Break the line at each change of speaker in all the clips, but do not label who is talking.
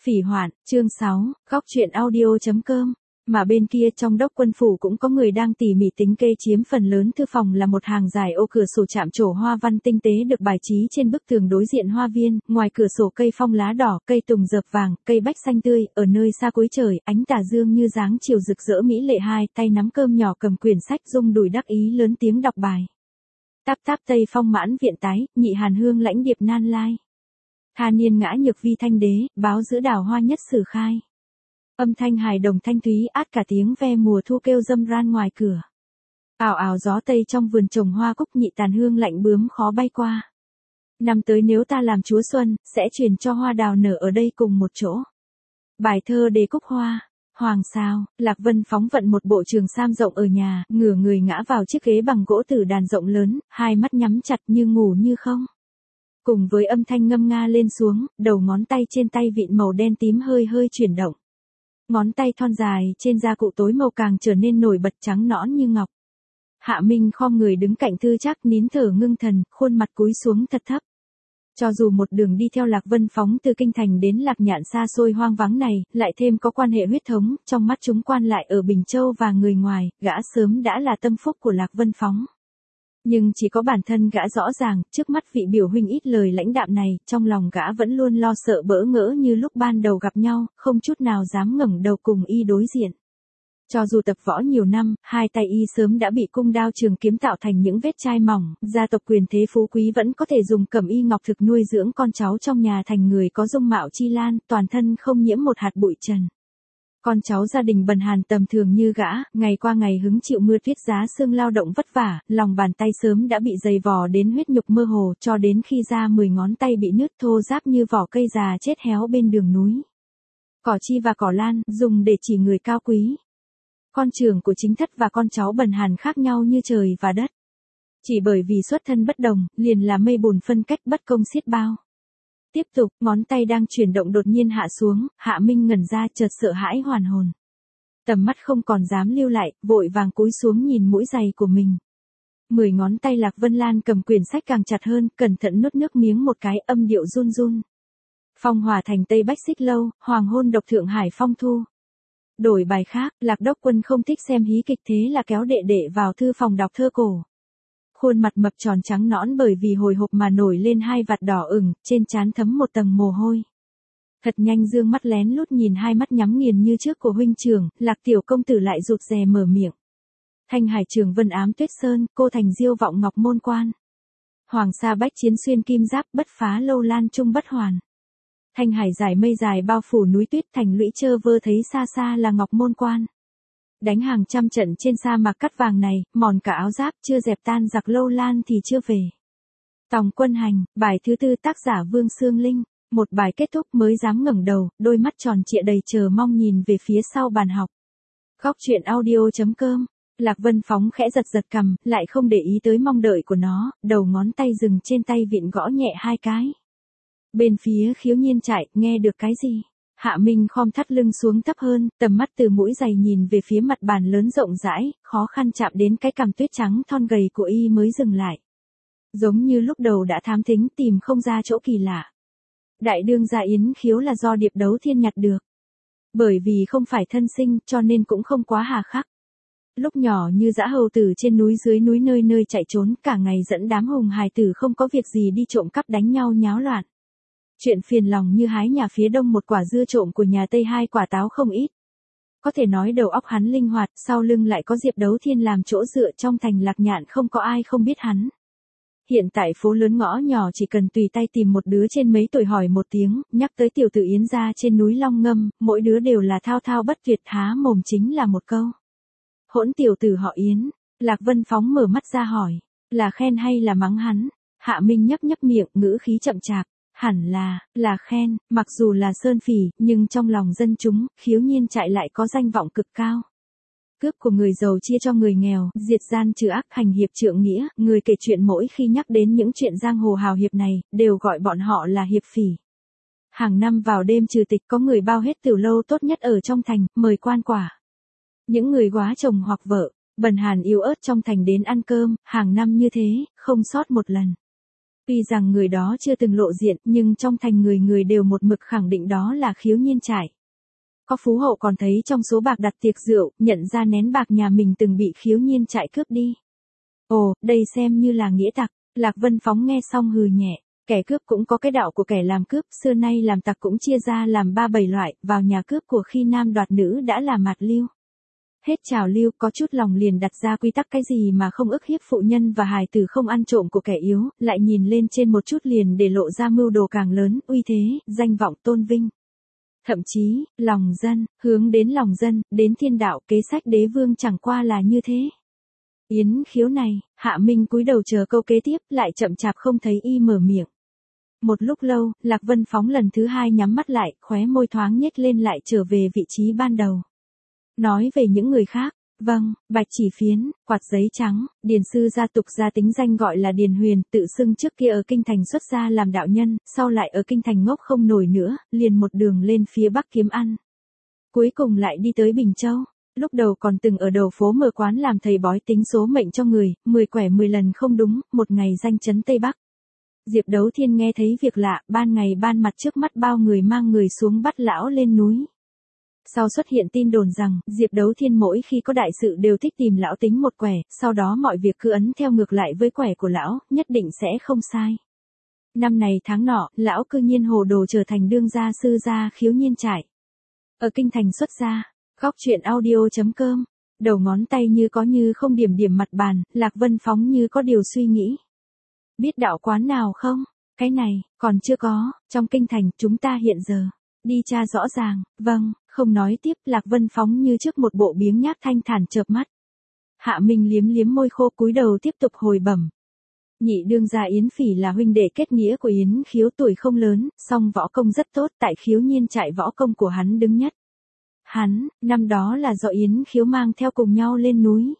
Phỉ hoạn, chương 6, góc truyện audio.com. Mà bên kia trong đốc quân phủ cũng có người đang tỉ mỉ tính kê chiếm phần lớn thư phòng là một hàng dài ô cửa sổ chạm trổ hoa văn tinh tế được bài trí trên bức tường đối diện hoa viên, ngoài cửa sổ cây phong lá đỏ, cây tùng dợp vàng, cây bách xanh tươi, ở nơi xa cuối trời, ánh tà dương như dáng chiều rực rỡ mỹ lệ, hai tay nắm cơm nhỏ cầm quyển sách rung đùi đắc ý lớn tiếng đọc bài. Táp táp Tây Phong mãn viện tái, nhị hàn hương lãnh điệp nan lai. Tha niên ngã nhược vi thanh đế, báo giữa đào hoa nhất sử khai. Âm thanh hài đồng thanh thúy át cả tiếng ve mùa thu kêu râm ran ngoài cửa. Ào ào gió tây trong vườn trồng hoa cúc, nhị tàn hương lạnh bướm khó bay qua. Năm tới nếu ta làm chúa xuân, sẽ truyền cho hoa đào nở ở đây cùng một chỗ. Bài thơ đề cúc hoa. Hoàng sao, Lạc Vân phóng vận một bộ trường sam rộng ở nhà, ngửa người ngã vào chiếc ghế bằng gỗ tử đàn rộng lớn, hai mắt nhắm chặt như ngủ như không. Cùng với âm thanh ngâm nga lên xuống, đầu ngón tay trên tay vịn màu đen tím hơi hơi chuyển động. Ngón tay thon dài trên da cụ tối màu càng trở nên nổi bật trắng nõn như ngọc. Hạ Minh khom người đứng cạnh Thư Trác nín thở ngưng thần, khuôn mặt cúi xuống thật thấp. Cho dù một đường đi theo Lạc Vân phóng từ kinh thành đến Lạc Nhạn xa xôi hoang vắng này, lại thêm có quan hệ huyết thống, trong mắt chúng quan lại ở Bình Châu và người ngoài, gã sớm đã là tâm phúc của Lạc Vân phóng. Nhưng chỉ có bản thân gã rõ ràng, trước mắt vị biểu huynh ít lời lãnh đạm này, trong lòng gã vẫn luôn lo sợ bỡ ngỡ như lúc ban đầu gặp nhau, không chút nào dám ngẩng đầu cùng y đối diện. Cho dù tập võ nhiều năm, hai tay y sớm đã bị cung đao trường kiếm tạo thành những vết chai mỏng, gia tộc quyền thế phú quý vẫn có thể dùng cẩm y ngọc thực nuôi dưỡng con cháu trong nhà thành người có dung mạo chi lan, toàn thân không nhiễm một hạt bụi trần. Con cháu gia đình bần hàn tầm thường như gã, ngày qua ngày hứng chịu mưa tuyết giá sương lao động vất vả, lòng bàn tay sớm đã bị dày vò đến huyết nhục mơ hồ, cho đến khi ra 10 ngón tay bị nứt thô ráp như vỏ cây già chết héo bên đường núi. Cỏ chi và cỏ lan, dùng để chỉ người cao quý. Con trưởng của chính thất và con cháu bần hàn khác nhau như trời và đất. Chỉ bởi vì xuất thân bất đồng, liền là mây bùn phân cách bất công xiết bao. Tiếp tục, ngón tay đang chuyển động đột nhiên hạ xuống, Hạ Minh ngẩn ra chợt sợ hãi hoàn hồn. Tầm mắt không còn dám lưu lại, vội vàng cúi xuống nhìn mũi giày của mình. 10 ngón tay Lạc Vân Lan cầm quyển sách càng chặt hơn, cẩn thận nuốt nước miếng một cái, âm điệu run run. Phong hòa thành Tây Bách Xích Lâu, hoàng hôn độc Thượng Hải phong thu. Đổi bài khác, Lạc Đốc Quân không thích xem hí kịch, thế là kéo đệ đệ vào thư phòng đọc thơ cổ. Khuôn mặt mập tròn trắng nõn bởi vì hồi hộp mà nổi lên hai vạt đỏ ửng, trên trán thấm một tầng mồ hôi. Thật nhanh dương mắt lén lút nhìn hai mắt nhắm nghiền như trước của huynh trưởng, Lạc tiểu công tử lại rụt rè mở miệng. Thanh hải trường vân ám tuyết sơn, cô thành diêu vọng ngọc môn quan. Hoàng sa bách chiến xuyên kim giáp, bất phá lâu lan trung bất hoàn. Thanh hải dài mây dài bao phủ núi tuyết, thành lũy chơ vơ thấy xa xa là ngọc môn quan. Đánh hàng trăm trận trên sa mạc cắt vàng này, mòn cả áo giáp, chưa dẹp tan giặc lâu lan thì chưa về. Tòng quân hành, bài thứ tư, tác giả Vương Sương Linh. Một bài kết thúc mới dám ngẩng đầu, đôi mắt tròn trịa đầy chờ mong nhìn về phía sau bàn học. Góc truyện audio.com. Lạc Vân phóng khẽ giật giật cằm, lại không để ý tới mong đợi của nó, đầu ngón tay dừng trên tay vịn gõ nhẹ hai cái. Bên phía Khiếu Nhiên Trại, nghe được cái gì? Hạ Minh khom thắt lưng xuống thấp hơn, tầm mắt từ mũi giày nhìn về phía mặt bàn lớn rộng rãi, khó khăn chạm đến cái cằm tuyết trắng thon gầy của y mới dừng lại. Giống như lúc đầu đã thám thính tìm không ra chỗ kỳ lạ. Đại đương gia Yến Khiếu là do Điệp Đấu Thiên nhặt được. Bởi vì không phải thân sinh cho nên cũng không quá hà khắc. Lúc nhỏ như dã hầu tử trên núi dưới núi nơi nơi chạy trốn, cả ngày dẫn đám hùng hài tử không có việc gì đi trộm cắp đánh nhau nháo loạn. Chuyện phiền lòng như hái nhà phía đông một quả dưa trộm của nhà tây hai quả táo không ít. Có thể nói đầu óc hắn linh hoạt, sau lưng lại có Diệp Đấu Thiên làm chỗ dựa, trong thành Lạc Nhạn không có ai không biết hắn. Hiện tại phố lớn ngõ nhỏ chỉ cần tùy tay tìm một đứa trên mấy tuổi hỏi một tiếng, nhắc tới tiểu tử Yến gia trên núi Long Ngâm, mỗi đứa đều là thao thao bất tuyệt, há mồm chính là một câu. Hỗn tiểu tử họ Yến. Lạc Vân phóng mở mắt ra hỏi, là khen hay là mắng hắn? Hạ Minh nhấp nhấp miệng, ngữ khí chậm chạp. Hẳn là khen, mặc dù là sơn phỉ, nhưng trong lòng dân chúng, Khiếu Nhiên Trại lại có danh vọng cực cao. Cướp của người giàu chia cho người nghèo, diệt gian trừ ác, hành hiệp trượng nghĩa, người kể chuyện mỗi khi nhắc đến những chuyện giang hồ hào hiệp này, đều gọi bọn họ là hiệp phỉ. Hàng năm vào đêm trừ tịch có người bao hết tiểu lâu tốt nhất ở trong thành, mời quan quả. Những người góa chồng hoặc vợ, bần hàn yếu ớt trong thành đến ăn cơm, hàng năm như thế, không sót một lần. Tuy rằng người đó chưa từng lộ diện, nhưng trong thành người người đều một mực khẳng định đó là Khiếu Nhiên Trải. Có phú hậu còn thấy trong số bạc đặt tiệc rượu, nhận ra nén bạc nhà mình từng bị Khiếu Nhiên Trải cướp đi. Ồ, đây xem như là nghĩa tặc. Lạc Vân Phóng nghe xong hừ nhẹ. Kẻ cướp cũng có cái đạo của kẻ làm cướp, xưa nay làm tặc cũng chia ra làm 3-7 loại, vào nhà cướp của khi nam đoạt nữ đã là mạt lưu. Hết trào lưu, có chút lòng liền đặt ra quy tắc cái gì mà không ức hiếp phụ nhân và hài tử, không ăn trộm của kẻ yếu, lại nhìn lên trên một chút liền để lộ ra mưu đồ càng lớn, uy thế, danh vọng tôn vinh. Thậm chí, lòng dân, hướng đến lòng dân, đến thiên đạo, kế sách đế vương chẳng qua là như thế. Yến Khiếu này, Hạ Minh cúi đầu chờ câu kế tiếp, lại chậm chạp không thấy y mở miệng. Một lúc lâu, Lạc Vân Phóng lần thứ hai nhắm mắt lại, khóe môi thoáng nhếch lên lại trở về vị trí ban đầu. Nói về những người khác, vâng, Bạch Chỉ Phiến, Quạt Giấy Trắng, Điền Sư gia tục gia tính danh gọi là Điền Huyền, tự xưng trước kia ở kinh thành xuất gia làm đạo nhân, sau lại ở kinh thành ngốc không nổi nữa, liền một đường lên phía bắc kiếm ăn. Cuối cùng lại đi tới Bình Châu. Lúc đầu còn từng ở đầu phố mở quán làm thầy bói tính số mệnh cho người, 10 quẻ 10 lần không đúng, một ngày danh chấn Tây Bắc. Diệp Đấu Thiên nghe thấy việc lạ, ban ngày ban mặt trước mắt bao người mang người xuống bắt lão lên núi. Sau xuất hiện tin đồn rằng, Diệp Đấu Thiên mỗi khi có đại sự đều thích tìm lão tính một quẻ, sau đó mọi việc cứ ấn theo ngược lại với quẻ của lão, nhất định sẽ không sai. Năm này tháng nọ, lão cư nhiên hồ đồ trở thành đương gia sư gia Khiếu Nhiên Trải. Ở kinh thành xuất gia. Góc truyện audio.com, đầu ngón tay như có như không điểm điểm mặt bàn, Lạc Vân Phóng như có điều suy nghĩ. Biết đạo quán nào không? Cái này, còn chưa có, trong kinh thành, chúng ta hiện giờ. Đi tra rõ ràng, vâng, không nói tiếp, Lạc Vân Phóng như trước một bộ biếng nhác thanh thản chợp mắt. Hạ Minh liếm liếm môi khô cúi đầu tiếp tục hồi bẩm. Nhị đương gia Yến Phỉ là huynh đệ kết nghĩa của Yến Khiếu, tuổi không lớn, song võ công rất tốt, tại Khiếu Nhiên Trại võ công của hắn đứng nhất. Hắn, năm đó là do Yến Khiếu mang theo cùng nhau lên núi.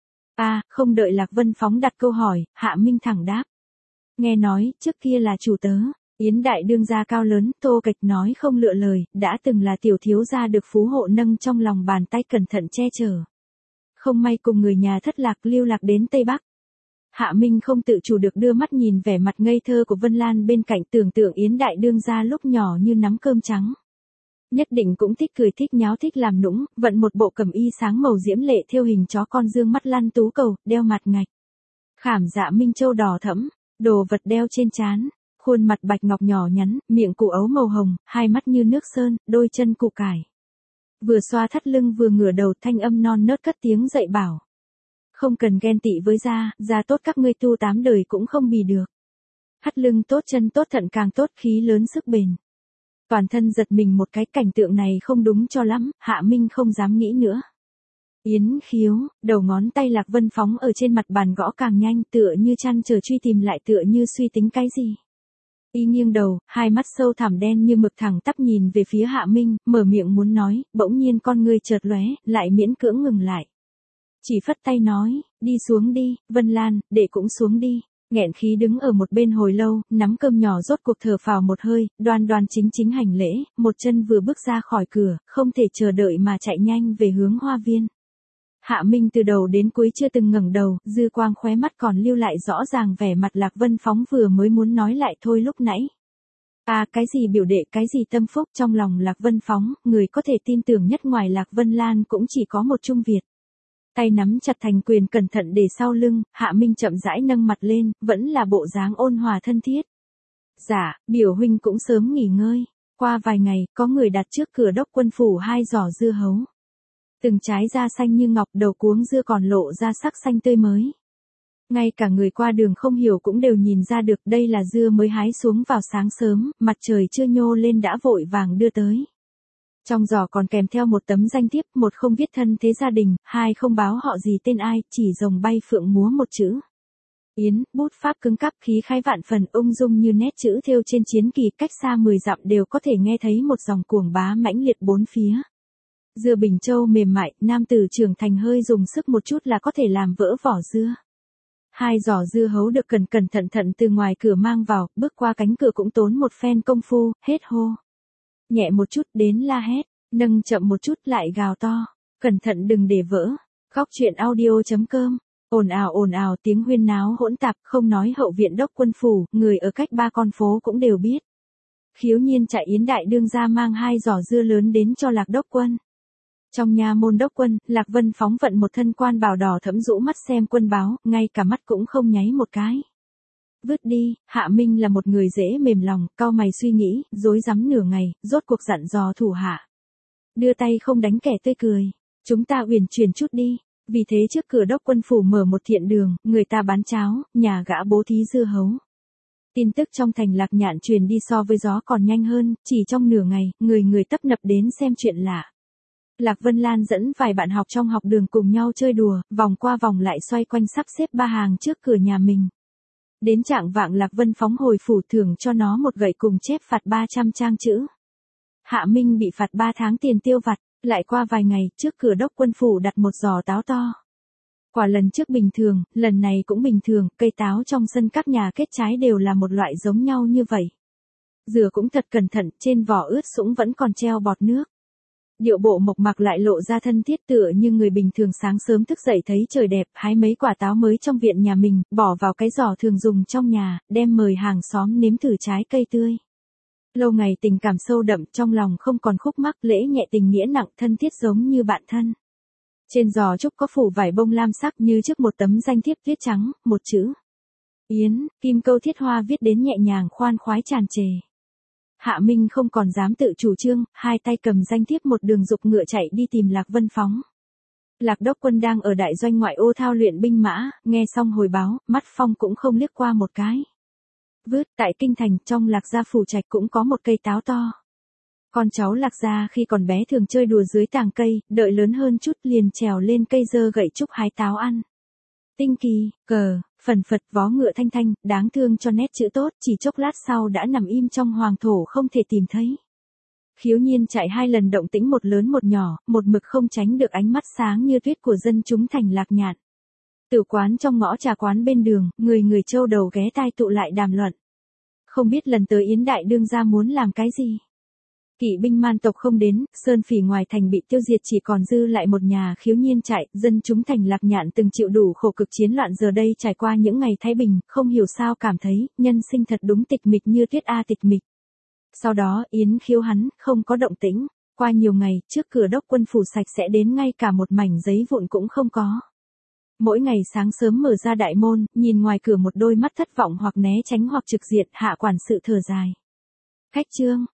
Không đợi Lạc Vân Phóng đặt câu hỏi, Hạ Minh thẳng đáp. Nghe nói, trước kia là chủ tớ, Yến đại đương gia cao lớn, Tô Kịch nói không lựa lời, đã từng là tiểu thiếu gia được phú hộ nâng trong lòng bàn tay cẩn thận che chở. Không may cùng người nhà thất lạc lưu lạc đến Tây Bắc. Hạ Minh không tự chủ được đưa mắt nhìn vẻ mặt ngây thơ của Vân Lan bên cạnh, tưởng tượng Yến đại đương gia lúc nhỏ như nắm cơm trắng. Nhất định cũng thích cười thích nháo thích làm nũng, vận một bộ cẩm y sáng màu diễm lệ thêu hình chó con dương mắt lăn tú cầu, đeo mặt ngạch. Khảm dạ minh châu đỏ thẫm, đồ vật đeo trên trán, khuôn mặt bạch ngọc nhỏ nhắn, miệng cụ ấu màu hồng, hai mắt như nước sơn, đôi chân củ cải. Vừa xoa thắt lưng vừa ngửa đầu, thanh âm non nớt cất tiếng dạy bảo. Không cần ghen tị với gia tốt các ngươi tu 8 đời cũng không bì được. Thắt lưng tốt chân tốt thận càng tốt, khí lớn sức bền. Toàn thân giật mình một cái, cảnh tượng này không đúng cho lắm, Hạ Minh không dám nghĩ nữa. Yến Khiếu, đầu ngón tay Lạc Vân Phóng ở trên mặt bàn gõ càng nhanh, tựa như chăn chờ truy tìm lại, tựa như suy tính cái gì. Y nghiêng đầu, hai mắt sâu thẳm đen như mực thẳng tắp nhìn về phía Hạ Minh, mở miệng muốn nói, bỗng nhiên con ngươi chợt lóe, lại miễn cưỡng ngừng lại. Chỉ phất tay nói, đi xuống đi, Vân Lan, để cũng xuống đi. Nghẹn khí đứng ở một bên hồi lâu, nắm cơm nhỏ rốt cuộc thở phào một hơi, đoan đoan chính chính hành lễ, một chân vừa bước ra khỏi cửa, không thể chờ đợi mà chạy nhanh về hướng hoa viên. Hạ Minh từ đầu đến cuối chưa từng ngẩng đầu, dư quang khóe mắt còn lưu lại rõ ràng vẻ mặt Lạc Vân Phóng vừa mới muốn nói lại thôi lúc nãy. Cái gì biểu đệ, cái gì tâm phúc, trong lòng Lạc Vân Phóng, người có thể tin tưởng nhất ngoài Lạc Vân Lan cũng chỉ có một Trung Việt. Tay nắm chặt thành quyền cẩn thận để sau lưng, Hạ Minh chậm rãi nâng mặt lên, vẫn là bộ dáng ôn hòa thân thiết. Dạ, biểu huynh cũng sớm nghỉ ngơi. Qua vài ngày, có người đặt trước cửa đốc quân phủ 2 giỏ dưa hấu. Từng trái da xanh như ngọc, đầu cuống dưa còn lộ ra sắc xanh tươi mới. Ngay cả người qua đường không hiểu cũng đều nhìn ra được đây là dưa mới hái xuống vào sáng sớm, mặt trời chưa nhô lên đã vội vàng đưa tới. Trong giỏ còn kèm theo một tấm danh thiếp, một không viết thân thế gia đình, hai không báo họ gì tên ai, chỉ rồng bay phượng múa một chữ. Yến, bút pháp cứng cáp, khí khái vạn phần, ung dung như nét chữ thêu trên chiến kỳ, cách xa 10 dặm đều có thể nghe thấy một dòng cuồng bá mãnh liệt bốn phía. Dưa Bình Châu mềm mại, nam tử trưởng thành hơi dùng sức một chút là có thể làm vỡ vỏ dưa. 2 giỏ dưa hấu được cẩn thận từ ngoài cửa mang vào, bước qua cánh cửa cũng tốn một phen công phu, hết hô. Nhẹ một chút đến la hét, nâng chậm một chút lại gào to, cẩn thận đừng để vỡ. Góc truyện audio.com Ồn ào tiếng huyên náo hỗn tạp, không nói hậu viện đốc quân phủ, người ở cách 3 con phố cũng đều biết. Khiếu nhiên chạy Yến đại đương ra mang 2 giỏ dưa lớn đến cho Lạc đốc quân. Trong nha môn đốc quân, Lạc Vân phóng vận một thân quan bào đỏ thẫm rũ mắt xem quân báo, ngay cả mắt cũng không nháy một cái. Vứt đi, Hạ Minh là một người dễ mềm lòng, cau mày suy nghĩ, rối rắm nửa ngày, rốt cuộc dặn dò thủ hạ. Đưa tay không đánh kẻ tươi cười. Chúng ta uyển chuyển chút đi. Vì thế trước cửa đốc quân phủ mở một thiện đường, người ta bán cháo, nhà gã bố thí dưa hấu. Tin tức trong thành Lạc Nhạn truyền đi so với gió còn nhanh hơn, chỉ trong nửa ngày, người tấp nập đến xem chuyện lạ. Lạc Vân Lan dẫn vài bạn học trong học đường cùng nhau chơi đùa, vòng qua vòng lại xoay quanh sắp xếp 3 hàng trước cửa nhà mình. Đến trạng vạng Lạc Vân phóng hồi phủ thưởng cho nó một gậy cùng chép phạt 300 trang chữ. Hạ Minh bị phạt 3 tháng tiền tiêu vặt, lại qua vài ngày, trước cửa đốc quân phủ đặt một giỏ táo to. Quả lần trước bình thường, lần này cũng bình thường, cây táo trong sân các nhà kết trái đều là một loại giống nhau như vậy. Rửa cũng thật cẩn thận, trên vỏ ướt sũng vẫn còn treo bọt nước. Điệu bộ mộc mạc lại lộ ra thân thiết tựa như người bình thường sáng sớm thức dậy thấy trời đẹp, hái mấy quả táo mới trong viện nhà mình, bỏ vào cái giỏ thường dùng trong nhà, đem mời hàng xóm nếm thử trái cây tươi. Lâu ngày tình cảm sâu đậm, trong lòng không còn khúc mắc, lễ nhẹ tình nghĩa nặng, thân thiết giống như bạn thân. Trên giò trúc có phủ vải bông lam sắc như trước một tấm danh thiếp viết trắng, một chữ Yến, kim câu thiết hoa viết đến nhẹ nhàng khoan khoái tràn trề. Hạ Minh không còn dám tự chủ trương, hai tay cầm danh thiếp một đường dục ngựa chạy đi tìm Lạc Vân phóng. Lạc đốc quân đang ở đại doanh ngoại ô thao luyện binh mã, nghe xong hồi báo, mắt phong cũng không liếc qua một cái. Vứt, tại kinh thành, trong Lạc gia phủ trạch cũng có một cây táo to. Con cháu Lạc gia khi còn bé thường chơi đùa dưới tàng cây, đợi lớn hơn chút liền trèo lên cây giơ gậy trúc hái táo ăn. Tinh kỳ, cờ, phần phật vó ngựa thanh thanh, đáng thương cho nét chữ tốt, chỉ chốc lát sau đã nằm im trong hoàng thổ không thể tìm thấy. Khiếu nhiên chạy 2 lần động tĩnh một lớn một nhỏ, một mực không tránh được ánh mắt sáng như tuyết của dân chúng thành Lạc Nhạn. Tử quán trong ngõ trà quán bên đường, người châu đầu ghé tai tụ lại đàm luận. Không biết lần tới Yến đại đương gia muốn làm cái gì. Kỵ binh man tộc không đến, sơn phỉ ngoài thành bị tiêu diệt chỉ còn dư lại một nhà. Khiếu nhiên chạy, dân chúng thành Lạc Nhạn từng chịu đủ khổ cực chiến loạn giờ đây trải qua những ngày thái bình, không hiểu sao cảm thấy, nhân sinh thật đúng tịch mịch như tuyết tịch mịch. Sau đó, Yến Khiếu hắn, không có động tĩnh, qua nhiều ngày, trước cửa đốc quân phủ sạch sẽ đến ngay cả một mảnh giấy vụn cũng không có. Mỗi ngày sáng sớm mở ra đại môn, nhìn ngoài cửa một đôi mắt thất vọng hoặc né tránh hoặc trực diện, hạ quản sự thở dài. Khách trương,